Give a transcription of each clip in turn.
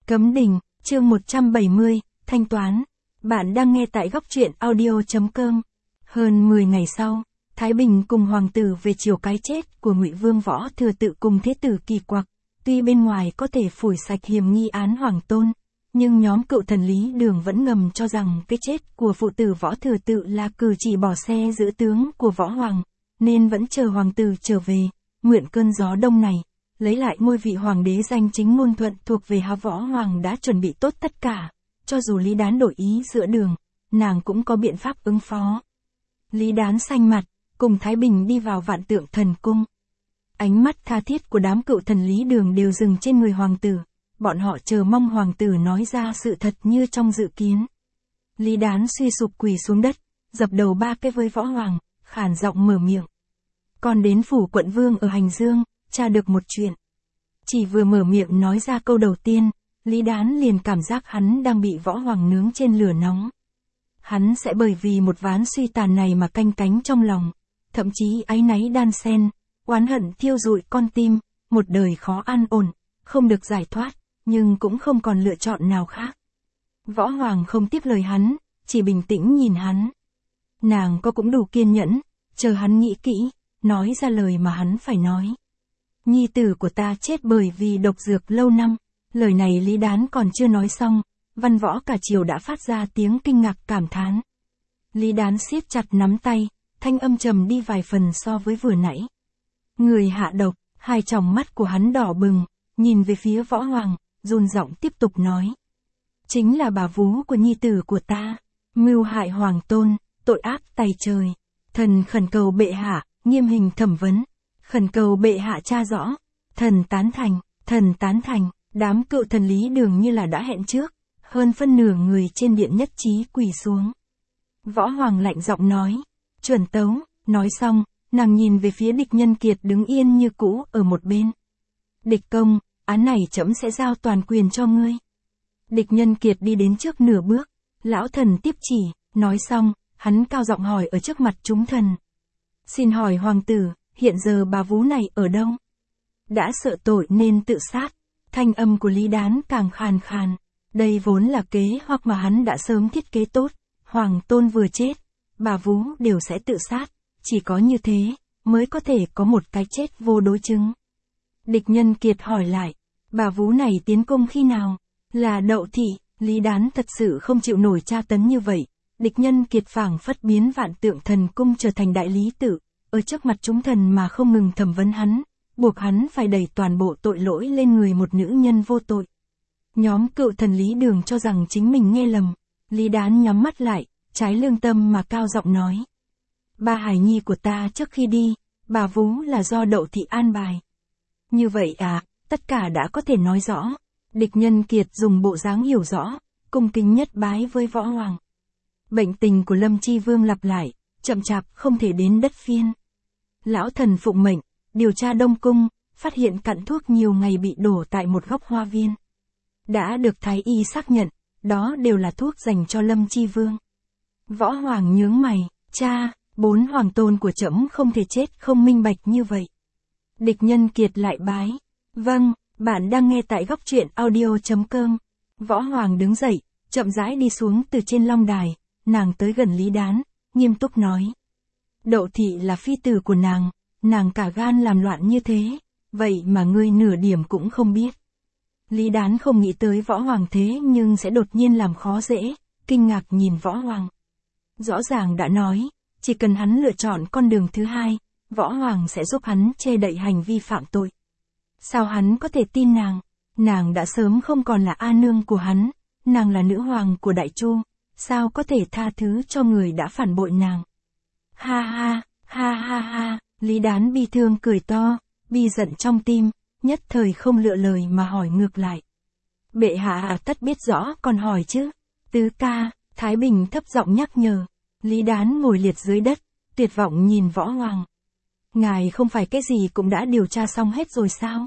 Cấm đình, chương 170, thanh toán. Bạn đang nghe tại góc truyện audio.com. Hơn 10 ngày sau, Thái Bình cùng hoàng tử về chiều cái chết của Ngụy Vương Võ Thừa Tự cùng thế tử Kỳ Quặc. Tuy bên ngoài có thể phủi sạch hiềm nghi án Hoàng Tôn, nhưng nhóm cựu thần Lý Đường vẫn ngầm cho rằng cái chết của phụ tử Võ Thừa Tự là cử chỉ bỏ xe giữ tướng của Võ Hoàng, nên vẫn chờ hoàng tử trở về, mượn cơn gió đông này, lấy lại ngôi vị hoàng đế danh chính ngôn thuận thuộc về Võ Hoàng đã chuẩn bị tốt tất cả, cho dù Lý Đán đổi ý giữa đường, nàng cũng có biện pháp ứng phó. Lý Đán xanh mặt, cùng Thái Bình đi vào Vạn Tượng Thần Cung. Ánh mắt tha thiết của đám cựu thần Lý Đường đều dừng trên người hoàng tử, bọn họ chờ mong hoàng tử nói ra sự thật như trong dự kiến. Lý Đán suy sụp quỳ xuống đất, dập đầu 3 cái với Võ Hoàng, khàn giọng mở miệng. Còn đến phủ quận vương ở Hành Dương, tra được một chuyện. Chỉ vừa mở miệng nói ra câu đầu tiên, Lý Đán liền cảm giác hắn đang bị Võ Hoàng nướng trên lửa nóng. Hắn sẽ bởi vì một ván suy tàn này mà canh cánh trong lòng, thậm chí áy náy đan xen, oán hận thiêu rụi con tim, một đời khó an ổn, không được giải thoát, nhưng cũng không còn lựa chọn nào khác. Võ Hoàng không tiếp lời hắn, chỉ bình tĩnh nhìn hắn. Nàng cũng đủ kiên nhẫn, chờ hắn nghĩ kỹ, nói ra lời mà hắn phải nói. Nhi tử của ta chết bởi vì độc dược lâu năm. Lời này Lý Đán còn chưa nói xong, văn võ cả triều đã phát ra tiếng kinh ngạc cảm thán. Lý Đán siết chặt nắm tay, thanh âm trầm đi vài phần so với vừa nãy. Người hạ độc, hai tròng mắt của hắn đỏ bừng, nhìn về phía Võ Hoàng, run giọng tiếp tục nói. Chính là bà vú của nhi tử của ta, mưu hại Hoàng Tôn, tội ác tày trời. Thần khẩn cầu bệ hạ, nghiêm hình thẩm vấn. Khẩn cầu bệ hạ tra rõ. Thần tán thành, thần tán thành. Đám cựu thần Lý Đường như là đã hẹn trước, hơn phân nửa người trên điện nhất trí quỳ xuống. Võ Hoàng lạnh giọng nói, chuẩn tấu, nói xong, nàng nhìn về phía Địch Nhân Kiệt đứng yên như cũ ở một bên. Địch công, án này trẫm sẽ giao toàn quyền cho ngươi. Địch Nhân Kiệt đi đến trước nửa bước, lão thần tiếp chỉ, nói xong, hắn cao giọng hỏi ở trước mặt chúng thần. Xin hỏi hoàng tử, hiện giờ bà vú này ở đâu? Đã sợ tội nên tự sát. Thanh âm của Lý Đán càng khàn khàn. Đây vốn là kế hoạch mà hắn đã sớm thiết kế tốt. Hoàng Tôn vừa chết, bà vú đều sẽ tự sát. Chỉ có như thế, mới có thể có một cái chết vô đối chứng. Địch Nhân Kiệt hỏi lại, bà vú này tiến cung khi nào? Là Đậu Thị. Lý Đán thật sự không chịu nổi tra tấn như vậy. Địch Nhân Kiệt phảng phất biến Vạn Tượng Thần Cung trở thành đại lý tự, ở trước mặt chúng thần mà không ngừng thẩm vấn hắn, buộc hắn phải đẩy toàn bộ tội lỗi lên người một nữ nhân vô tội. Nhóm cựu thần Lý Đường cho rằng chính mình nghe lầm. Lý Đán nhắm mắt lại, trái lương tâm mà cao giọng nói. Ba hài nhi của ta trước khi đi, bà vú là do Đậu Thị an bài. Như vậy à, tất cả đã có thể nói rõ. Địch Nhân Kiệt dùng bộ dáng hiểu rõ, cung kính nhất bái với Võ Hoàng. Bệnh tình của Lâm Chi Vương lặp lại, chậm chạp không thể đến đất phiên. Lão thần phụng mệnh, điều tra Đông Cung, phát hiện cặn thuốc nhiều ngày bị đổ tại một góc hoa viên. Đã được Thái Y xác nhận, đó đều là thuốc dành cho Lâm Chi Vương. Võ Hoàng nhướng mày, cha, 4 hoàng tôn của trẫm không thể chết không minh bạch như vậy. Địch Nhân Kiệt lại bái. Vâng, bạn đang nghe tại góc truyện audio.com. Võ Hoàng đứng dậy, chậm rãi đi xuống từ trên long đài, nàng tới gần Lý Đán, nghiêm túc nói. Đậu Thị là phi tử của nàng cả gan làm loạn như thế, vậy mà ngươi nửa điểm cũng không biết. Lý Đán không nghĩ tới Võ Hoàng thế nhưng sẽ đột nhiên làm khó dễ, kinh ngạc nhìn Võ Hoàng. Rõ ràng đã nói, chỉ cần hắn lựa chọn con đường thứ hai, Võ Hoàng sẽ giúp hắn che đậy hành vi phạm tội. Sao hắn có thể tin nàng? Nàng đã sớm không còn là A Nương của hắn, nàng là nữ hoàng của Đại Chu, sao có thể tha thứ cho người đã phản bội nàng? Ha ha, ha ha ha. Lý Đán bi thương cười to, bi giận trong tim, nhất thời không lựa lời mà hỏi ngược lại. Bệ hạ tất biết rõ còn hỏi chứ. Tứ ca, Thái Bình thấp giọng nhắc nhở. Lý Đán ngồi liệt dưới đất, tuyệt vọng nhìn Võ Hoàng. Ngài không phải cái gì cũng đã điều tra xong hết rồi sao?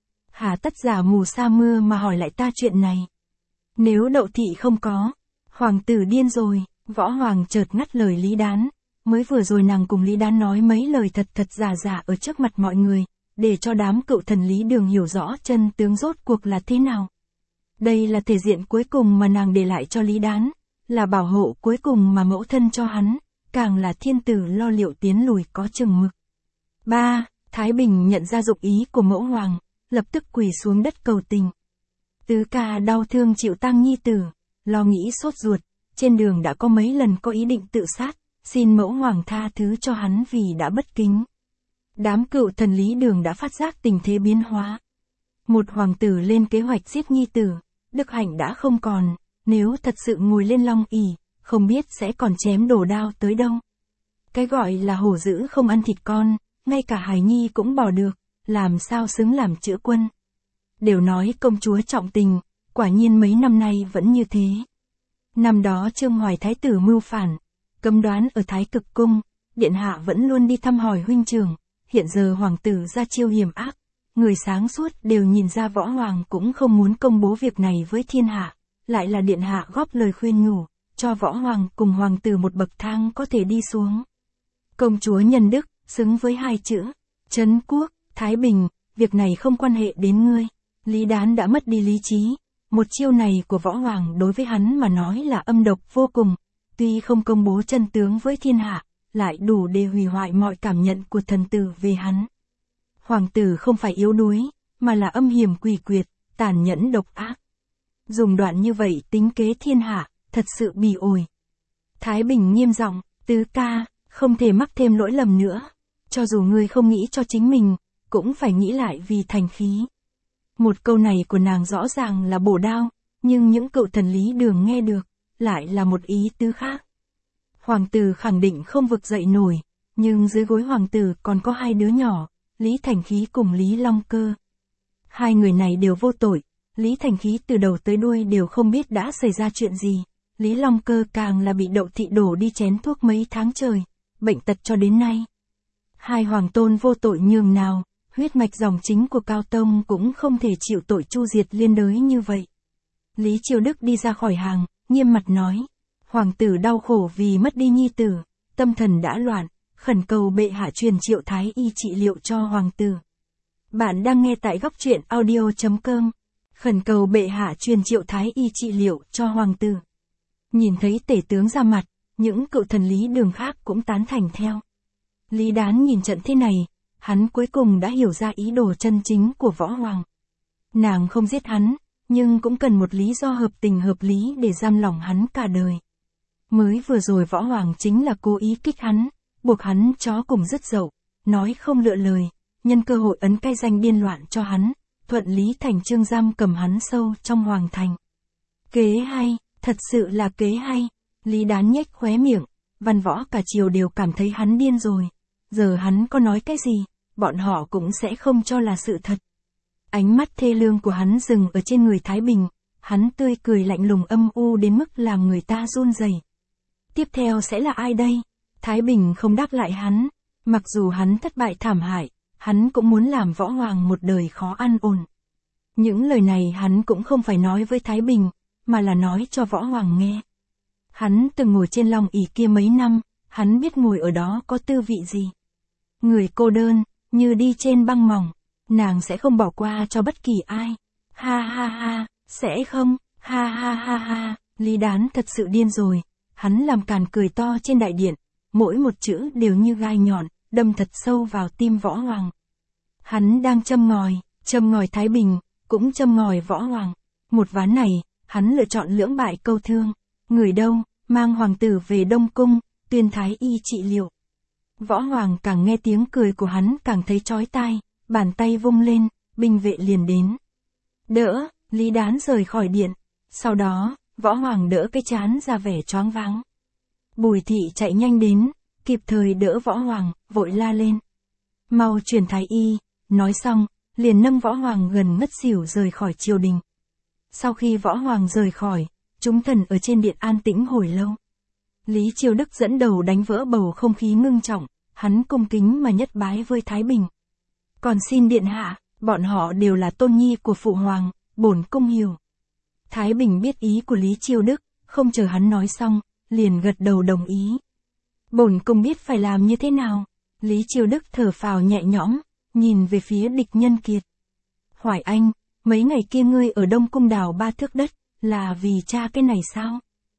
Hà tất giả mù sa mưa mà hỏi lại ta chuyện này. Nếu Đậu Thị không có, hoàng tử điên rồi. Võ Hoàng chợt ngắt lời Lý Đán. Mới vừa rồi nàng cùng Lý Đán nói mấy lời thật giả ở trước mặt mọi người, để cho đám cựu thần Lý Đường hiểu rõ chân tướng rốt cuộc là thế nào. Đây là thể diện cuối cùng mà nàng để lại cho Lý Đán, là bảo hộ cuối cùng mà mẫu thân cho hắn, càng là thiên tử lo liệu tiến lùi có chừng mực. 3. Thái Bình nhận ra dụng ý của mẫu hoàng, lập tức quỳ xuống đất cầu tình. Tứ ca đau thương chịu tang nhi tử, lo nghĩ sốt ruột, trên đường đã có mấy lần có ý định tự sát, xin mẫu hoàng tha thứ cho hắn vì đã bất kính. Đám cựu thần Lý Đường đã phát giác tình thế biến hóa. Một hoàng tử lên kế hoạch giết nhi tử, đức hạnh đã không còn, nếu thật sự ngồi lên long ỷ, không biết sẽ còn chém đổ đao tới đâu. Cái gọi là hổ dữ không ăn thịt con, ngay cả hài nhi cũng bỏ được, làm sao xứng làm chữa quân. Đều nói công chúa trọng tình, quả nhiên mấy năm nay vẫn như thế. Năm đó Trương Hoài thái tử mưu phản, cấm đoán ở Thái Cực cung, điện hạ vẫn luôn đi thăm hỏi huynh trưởng, hiện giờ hoàng tử ra chiêu hiểm ác, người sáng suốt đều nhìn ra võ hoàng cũng không muốn công bố việc này với thiên hạ, lại là điện hạ góp lời khuyên nhủ, cho võ hoàng cùng hoàng tử một bậc thang có thể đi xuống. Công chúa nhân đức, xứng với hai chữ, trấn quốc, thái bình, việc này không quan hệ đến ngươi. Lý Đán đã mất đi lý trí, một chiêu này của võ hoàng đối với hắn mà nói là âm độc vô cùng, tuy không công bố chân tướng với thiên hạ, lại đủ để hủy hoại mọi cảm nhận của thần tử về hắn. Hoàng tử không phải yếu đuối, mà là âm hiểm quỷ quyệt, tàn nhẫn độc ác. Dùng đoạn như vậy tính kế thiên hạ, thật sự bỉ ổi. Thái Bình nghiêm giọng, tứ ca, không thể mắc thêm lỗi lầm nữa. Cho dù ngươi không nghĩ cho chính mình, cũng phải nghĩ lại vì thành khí. Một câu này của nàng rõ ràng là bổ đao, nhưng những cựu thần Lý Đường nghe được, lại là một ý tứ khác. Hoàng tử khẳng định không vực dậy nổi, nhưng dưới gối hoàng tử còn có hai đứa nhỏ, Lý Thành Khí cùng Lý Long Cơ. Hai người này đều vô tội, Lý Thành Khí từ đầu tới đuôi đều không biết đã xảy ra chuyện gì, Lý Long Cơ càng là bị Đậu Thị đổ đi chén thuốc mấy tháng trời, bệnh tật cho đến nay. Hai hoàng tôn vô tội nhường nào, huyết mạch dòng chính của Cao Tông cũng không thể chịu tội chu diệt liên đới như vậy. Lý Chiêu Đức đi ra khỏi hàng, nghiêm mặt nói, hoàng tử đau khổ vì mất đi nhi tử, tâm thần đã loạn, khẩn cầu bệ hạ truyền Triệu Thái Y trị liệu cho hoàng tử. Bạn đang nghe tại góc truyện audio.com, khẩn cầu bệ hạ truyền Triệu Thái Y trị liệu cho hoàng tử. Nhìn thấy tể tướng ra mặt, những cựu thần Lý Đường khác cũng tán thành theo. Lý Đán nhìn trận thế này, hắn cuối cùng đã hiểu ra ý đồ chân chính của võ hoàng. Nàng không giết hắn, nhưng cũng cần một lý do hợp tình hợp lý để giam lỏng hắn cả đời. Mới vừa rồi võ hoàng chính là cố ý kích hắn, buộc hắn chó cùng dứt dậu, nói không lựa lời, nhân cơ hội ấn cai danh điên loạn cho hắn, thuận lý thành chương giam cầm hắn sâu trong hoàng thành. Kế hay, thật sự là kế hay. Lý Đán nhếch khóe miệng, văn võ cả triều đều cảm thấy hắn điên rồi. Giờ hắn có nói cái gì, bọn họ cũng sẽ không cho là sự thật. Ánh mắt thê lương của hắn dừng ở trên người Thái Bình, hắn tươi cười lạnh lùng âm u đến mức làm người ta run rẩy. Tiếp theo sẽ là ai đây? Thái Bình không đáp lại hắn, mặc dù hắn thất bại thảm hại, hắn cũng muốn làm võ hoàng một đời khó an ổn. Những lời này hắn cũng không phải nói với Thái Bình, mà là nói cho võ hoàng nghe. Hắn từng ngồi trên long ỷ kia mấy năm, hắn biết ngồi ở đó có tư vị gì. Người cô đơn, như đi trên băng mỏng, nàng sẽ không bỏ qua cho bất kỳ ai. Ha ha ha, sẽ không, ha ha ha ha, Lý Đán thật sự điên rồi, hắn làm càn cười to trên đại điện, mỗi một chữ đều như gai nhọn, đâm thật sâu vào tim võ hoàng. Hắn đang châm ngòi Thái Bình, cũng châm ngòi võ hoàng. Một ván này, hắn lựa chọn lưỡng bại câu thương, người đâu, mang hoàng tử về Đông Cung, tuyên Thái Y trị liệu. Võ hoàng càng nghe tiếng cười của hắn càng thấy chói tai, bàn tay vung lên, binh vệ liền đến. Đỡ, Lý Đán rời khỏi điện, sau đó, võ hoàng đỡ cái trán ra vẻ choáng váng. Bùi thị chạy nhanh đến, kịp thời đỡ võ hoàng, vội la lên. Mau truyền Thái Y, nói xong, liền nâng võ hoàng gần ngất xỉu rời khỏi triều đình. Sau khi võ hoàng rời khỏi, chúng thần ở trên điện an tĩnh hồi lâu. Lý Chiêu Đức dẫn đầu đánh vỡ bầu không khí ngưng trọng, hắn cung kính mà nhất bái với Thái Bình. Còn xin điện hạ, bọn họ đều là tôn nhi của phụ hoàng, bổn cung hiểu. Thái Bình biết ý của Lý Chiêu Đức, không chờ hắn nói xong, liền gật đầu đồng ý. Bổn cung biết phải làm như thế nào. Lý Chiêu Đức thở phào nhẹ nhõm, nhìn về phía địch nhân kiệt. Hoài Anh, mấy ngày kia ngươi ở Đông Cung đào 3 thước đất, là vì cha cái này sao?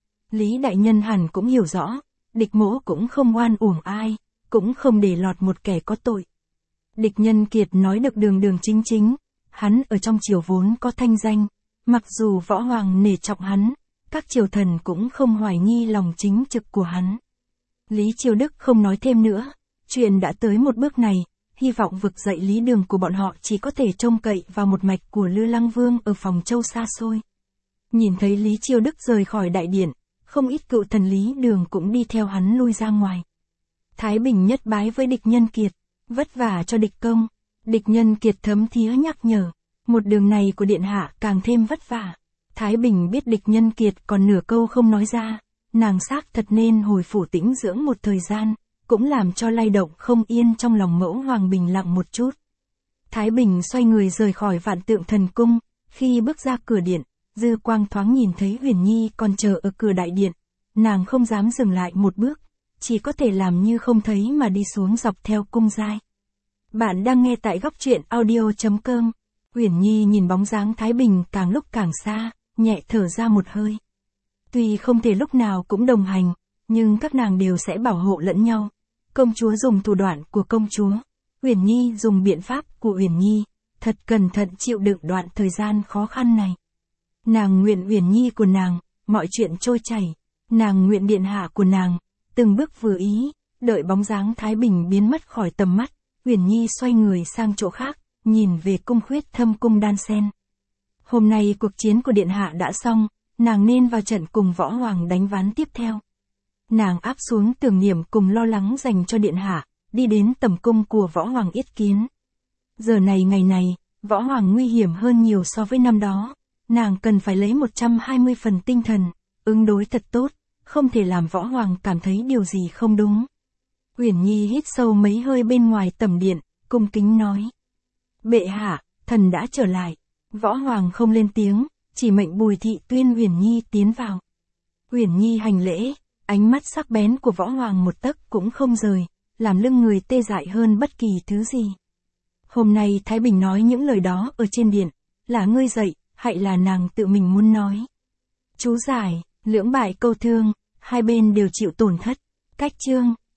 Lý đại nhân hẳn cũng hiểu rõ, địch mỗ cũng không oan uổng ai, cũng không để lọt một kẻ có tội. Địch Nhân Kiệt nói được đường đường chính chính, hắn ở trong triều vốn có thanh danh, mặc dù võ hoàng nể trọng hắn, các triều thần cũng không hoài nghi lòng chính trực của hắn. Lý Chiêu Đức không nói thêm nữa, chuyện đã tới một bước này, hy vọng vực dậy lý đường của bọn họ chỉ có thể trông cậy vào một mạch của Lư Lăng Vương ở Phòng Châu xa xôi. Nhìn thấy Lý Chiêu Đức rời khỏi đại điện, không ít cựu thần Lý Đường cũng đi theo hắn lui ra ngoài. Thái Bình nhất bái với Địch Nhân Kiệt, vất vả cho địch công. Địch Nhân Kiệt thấm thía nhắc nhở, một đường này của điện hạ càng thêm vất vả. Thái Bình biết Địch Nhân Kiệt còn nửa câu không nói ra, nàng xác thật nên hồi phủ tĩnh dưỡng một thời gian, cũng làm cho lay động không yên trong lòng mẫu hoàng bình lặng một chút. Thái Bình xoay người rời khỏi Vạn Tượng Thần Cung, khi bước ra cửa điện, dư quang thoáng nhìn thấy Huyền Nhi còn chờ ở cửa đại điện, nàng không dám dừng lại một bước, chỉ có thể làm như không thấy mà đi xuống dọc theo cung giai. Bạn đang nghe tại góc truyện audio.com. Huyền Nhi nhìn bóng dáng Thái Bình càng lúc càng xa, nhẹ thở ra một hơi. Tuy không thể lúc nào cũng đồng hành, nhưng các nàng đều sẽ bảo hộ lẫn nhau. Công chúa dùng thủ đoạn của công chúa, Huyền Nhi dùng biện pháp của Huyền Nhi, thật cẩn thận chịu đựng đoạn thời gian khó khăn này. Nàng nguyện Huyền Nhi của nàng, mọi chuyện trôi chảy, nàng nguyện điện hạ của nàng, từng bước vừa ý. Đợi bóng dáng Thái Bình biến mất khỏi tầm mắt, Huyền Nhi xoay người sang chỗ khác, nhìn về cung Khuyết Thâm cung đan sen. Hôm nay cuộc chiến của điện hạ đã xong, nàng nên vào trận cùng võ hoàng đánh ván tiếp theo. Nàng áp xuống tưởng niệm cùng lo lắng dành cho điện hạ, đi đến tầm cung của võ hoàng yết kiến. Giờ này ngày này, võ hoàng nguy hiểm hơn nhiều so với năm đó, nàng cần phải lấy 120 phần tinh thần, ứng đối thật tốt, không thể làm võ hoàng cảm thấy điều gì không đúng. Huyền Nhi hít sâu mấy hơi bên ngoài tầm điện, cung kính nói. Bệ hạ, thần đã trở lại. Võ hoàng không lên tiếng, chỉ mệnh Bùi Thị tuyên Huyền Nhi tiến vào. Huyền Nhi hành lễ, ánh mắt sắc bén của võ hoàng một tấc cũng không rời, làm lưng người tê dại hơn bất kỳ thứ gì. Hôm nay Thái Bình nói những lời đó ở trên điện, là ngươi dạy, hay là nàng tự mình muốn nói? Chú giải, lưỡng bại câu thương, hai bên đều chịu tổn thất. Cách chương